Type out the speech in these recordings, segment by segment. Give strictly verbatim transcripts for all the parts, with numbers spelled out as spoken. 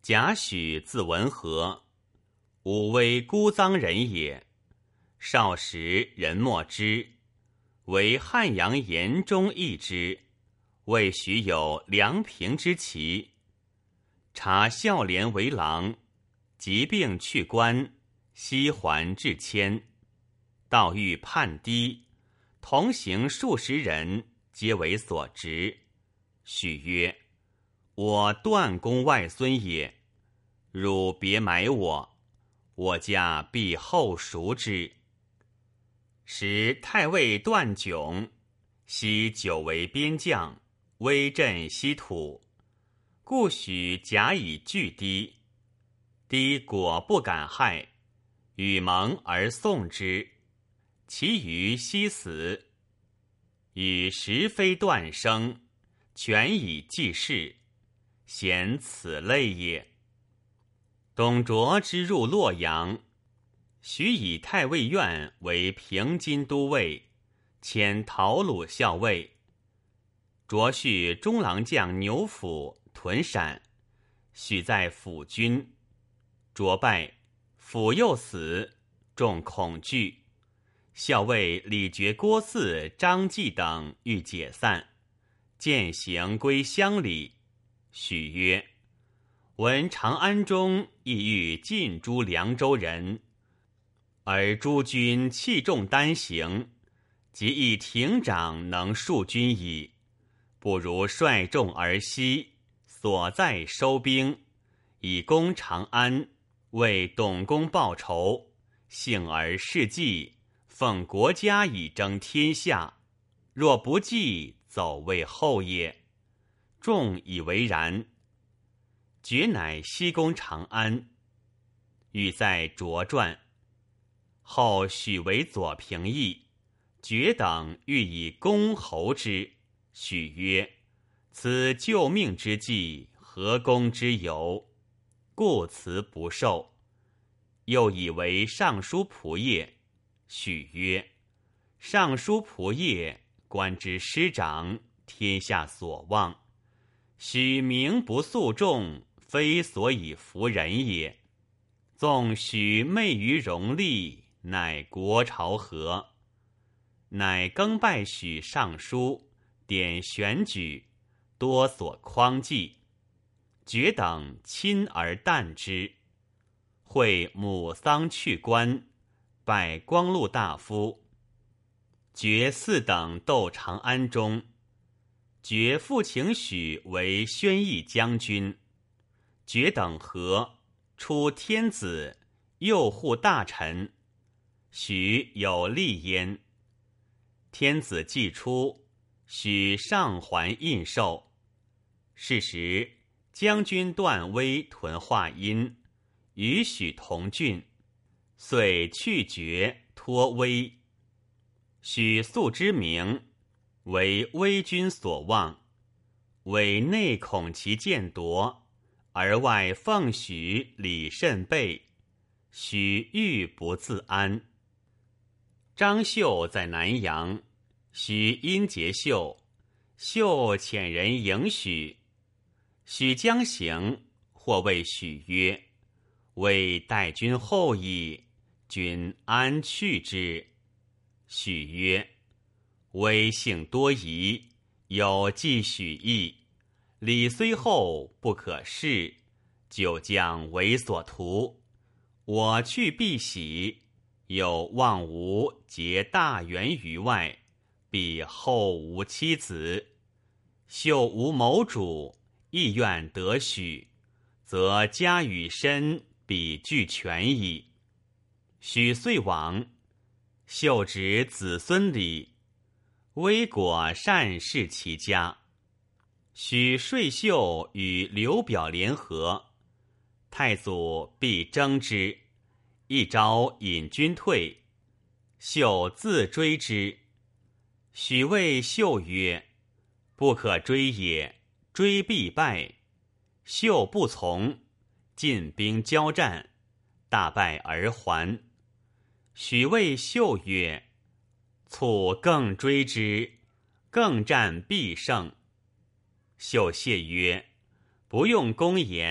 贾诩字文和，武威姑臧人也。少时人莫知，为汉阳言中一之，谓许有梁平之奇。察孝廉为郎，疾病去官，西还至迁。道遇判低，同行数十人，皆为所执。许曰：我段公外孙也，汝别埋我，我家必后赎之。时太尉段炯，昔久为边将，威震西土，故许假以拒低。低果不敢害，与盟而送之，其余悉死。与实非段生，权以济世，贤此类也。董卓之入洛阳，许以太尉院为平津都尉，迁陶鲁校尉。卓叙中郎将牛辅屯陕，许在辅军。卓败，辅又死，众恐惧。校尉李傕郭汜、张继等欲解散，渐行归乡里。许曰：闻长安中意欲尽诛凉州人，而诸军器重单行，即一亭长能戍军矣。不如率众而西，所在收兵，以攻长安，为董公报仇，幸而事计，奉国家以争天下。若不济，走为后也。众以为然。决乃西攻长安，欲在卓传。后许为左平邑，决等欲以公侯之。许曰：此救命之计，何公之有？故辞不受。又以为尚书仆射。许曰：尚书仆射，官之师长，天下所望。许名不诉众，非所以服人也。纵许昧于荣利，乃国朝何？乃更拜许尚书，典选举，多所匡济。决等亲而淡之。会母丧去官，拜光禄大夫。决四等斗长安中，决复请许为宣义将军。决等和，出天子，右护大臣。许有立焉。天子既出，许上还印绶。是时将军段威屯华阴，与许同郡，遂去决托威。许素之名，为威君所望，委内恐其见夺，而外奉许礼甚备，许欲不自安。张绣在南阳，许因结绣，绣遣人迎许。许将行，或谓许曰：为待君后矣，君安去之？许曰：威性多疑，有忌许意，礼虽厚，不可视，久将为所图。我去必喜，有望吾结大源于外，必后无妻子。秀无谋主，亦愿得许，则家与身比俱全矣。许遂往，秀指子孙礼，威果善事其家。许说秀与刘表联合，太祖必征之，一朝引军退，秀自追之。许谓秀曰：不可追也，追必败。秀不从，进兵交战，大败而还。许谓秀曰：卒更追之，更战必胜。秀谢曰：不用公言，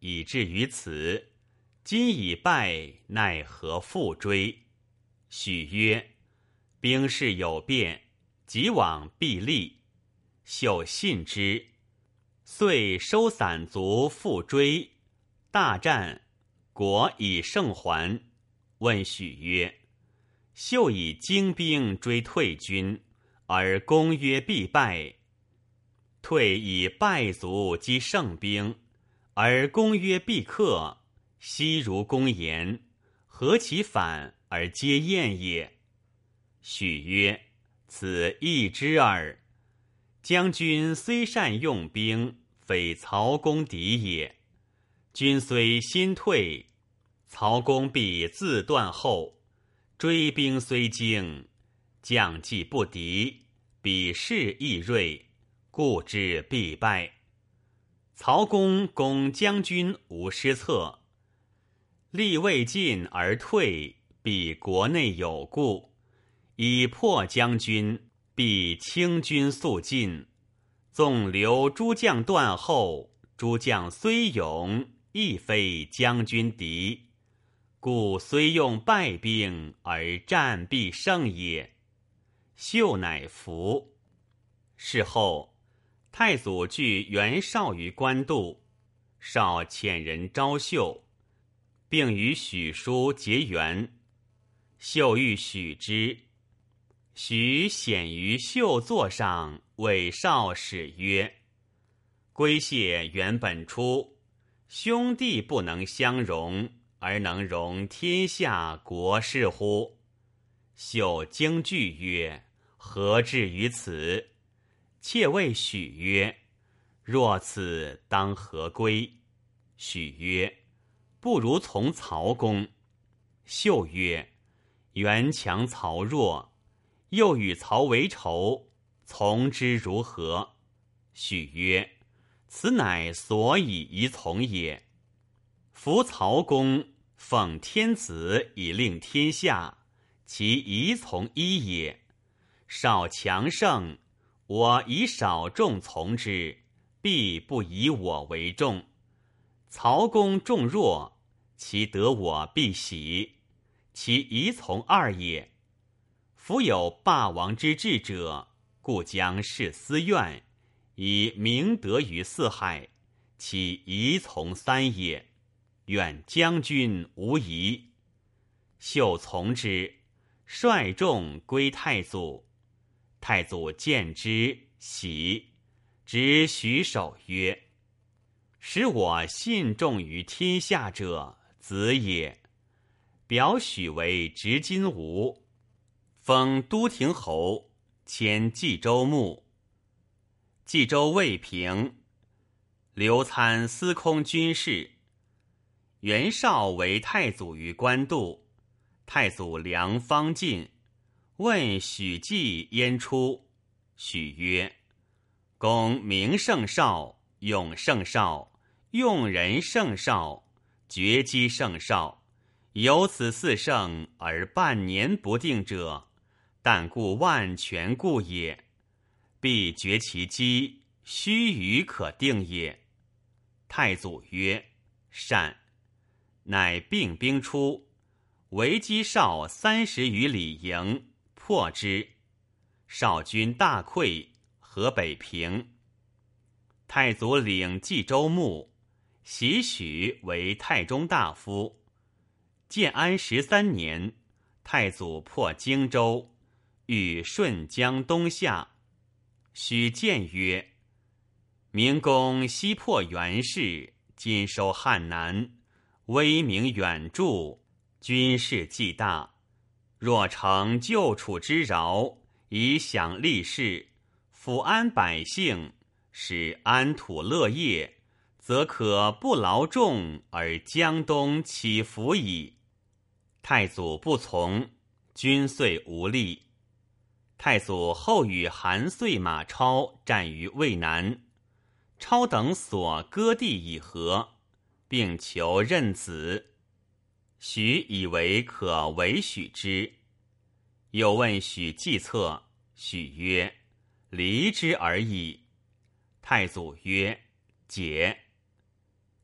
以至于此，今已败，奈何复追？”许曰：“兵事有变，即往必立。”秀信之，遂收散卒复追。大战，果以胜还。问许曰：“秀以精兵追退军，而公曰必败；退以败卒击胜兵，而公曰必克。悉如公言，何其反而皆验也？”许曰：“此易之耳。将军虽善用兵，非曹公敌也。君虽新退，曹公必自断后。追兵虽精，将计不敌，彼势亦锐，故之必败。曹公攻将军无失策，力未尽而退，必国内有故，以破将军，必轻军速进。纵留诸将断后，诸将虽勇，亦非将军敌，故虽用败兵，而战必胜也。”秀乃服。事后，太祖拒袁绍于官渡，绍遣人招秀，并与许叔结缘。秀欲许之，许显于秀座上，谓绍使曰：“归谢原本初，兄弟不能相容，而能容天下国事乎？”秀惊惧曰：“何至于此？”妾谓许曰：“若此，当何归？”许曰：“不如从曹公。”秀曰：“袁强曹弱，又与曹为仇，从之如何？”许曰：“此乃所以宜从也。夫曹公奉天子以令天下，其宜从一也。少强盛，我以少众从之，必不以我为重。曹公重弱，其得我必喜，其宜从二也。夫有霸王之志者，故将事私怨，以明德于四海，其宜从三也。愿将军无疑。”秀从之，率众归太祖。太祖见之，喜，执许首曰：“使我信重于天下者，子也。”表许为执金吾，封都亭侯，迁冀州牧。冀州未平，刘参司空军事。袁绍为太祖于官渡，太祖粮方尽，问许季焉出？许曰：“公名圣少，勇圣少，用人圣少，决击圣少。有此四圣而半年不定者，但顾万全故也。必决其机，须臾可定也。”太祖曰：“善。”乃并兵出，围击绍三十余里营，破之。绍军大溃，河北平。太祖领冀州牧，袭许为太中大夫。建安十三年，太祖破荆州，欲顺江东下。许谏曰：“明公西破袁氏，今收汉南，威名远著，军事既大。若成救楚之饶，以享利士，抚安百姓，使安土乐业，则可不劳众而江东起伏矣。”太祖不从，军遂无力。太祖后与韩遂、马超战于渭南，超等所割地以和，并求任子。许以为可为许之，又问许计策，许曰：“离之而已。”太祖曰：“解。”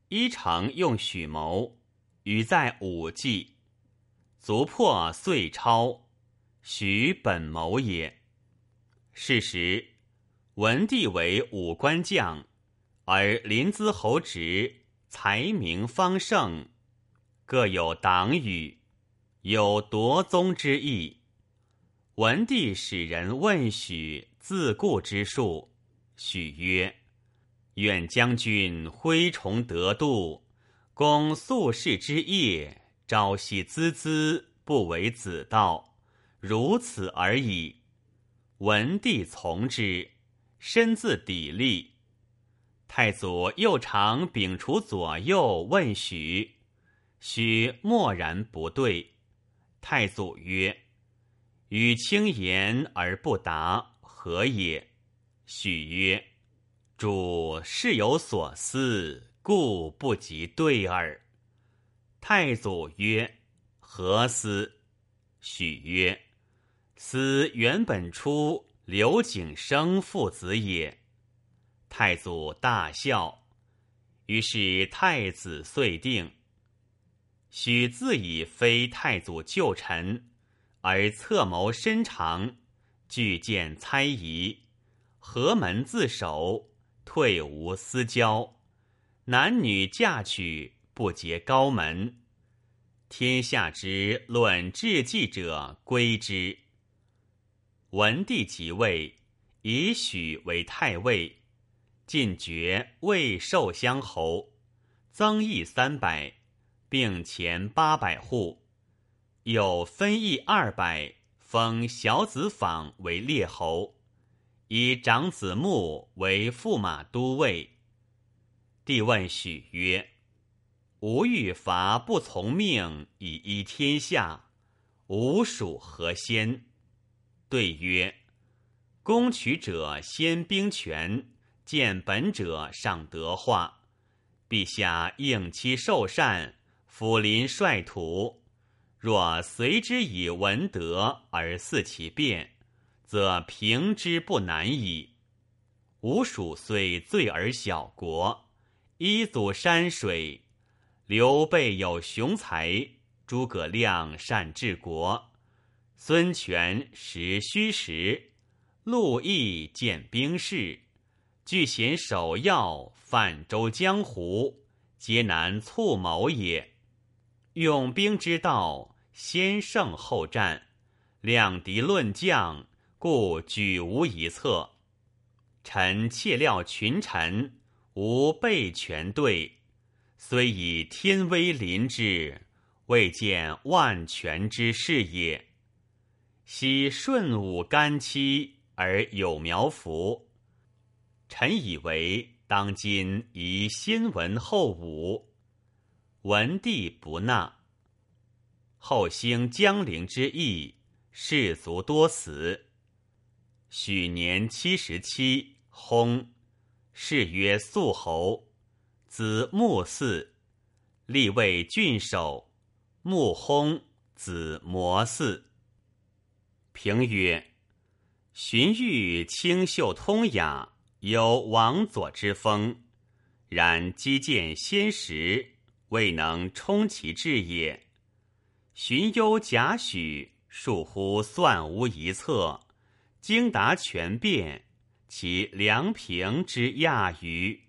一城用许谋，语在武纪，卒破遂超，许本谋也。是时，文帝为武官将，而临淄侯直才名方盛，各有党羽，有夺宗之意。文帝使人问许自固之术，许曰：愿将军挥崇得度，公宿世之业，朝夕孜孜，不为子道，如此而已。文帝从之，身自砥砺。太祖又常秉刍左右问许，许默然不对。太祖曰：语轻言而不答，何也？许曰：主事有所思，故不及对耳。太祖曰：何思？许曰：思原本初刘景升父子也。太祖大笑，于是太子遂定。许自以非太祖旧臣，而策谋深长，具见猜疑，何门自守，退无私交，男女嫁娶，不结高门。天下之论治计者归之。文帝即位，以许为太尉，进爵魏寿乡侯，增邑三百，并前八百户，有分邑二百，封小子访为列侯，以长子穆为驸马都尉。帝问许曰：吾欲伐不从命，以依天下，吾属何先？对曰：攻取者先兵权，见本者上德化。陛下应期受禅，抚临率土，若随之以文德而祀其变，则平之不难矣。吾属虽罪而小国，依祖山水，刘备有雄才，诸葛亮善治国，孙权识虚实，陆毅见兵事，据贤守要，泛舟江湖，皆难促谋也。用兵之道，先胜后战，量敌论将，故举无一策。臣窃料群臣无备全对，虽以天威临之，未见万全之事也。昔顺武干戚而有苗服，臣以为当今宜先文后武。文帝不纳。后兴江陵之役，士卒多死。许年七十七，薨，谥曰肃侯，子穆嗣，立为郡守。穆薨，子摩嗣。评曰：荀彧清秀通雅，有王佐之风，然击剑先识，未能充其志也。荀攸贾诩，庶乎算无一策，精达权变，其良平之亚于。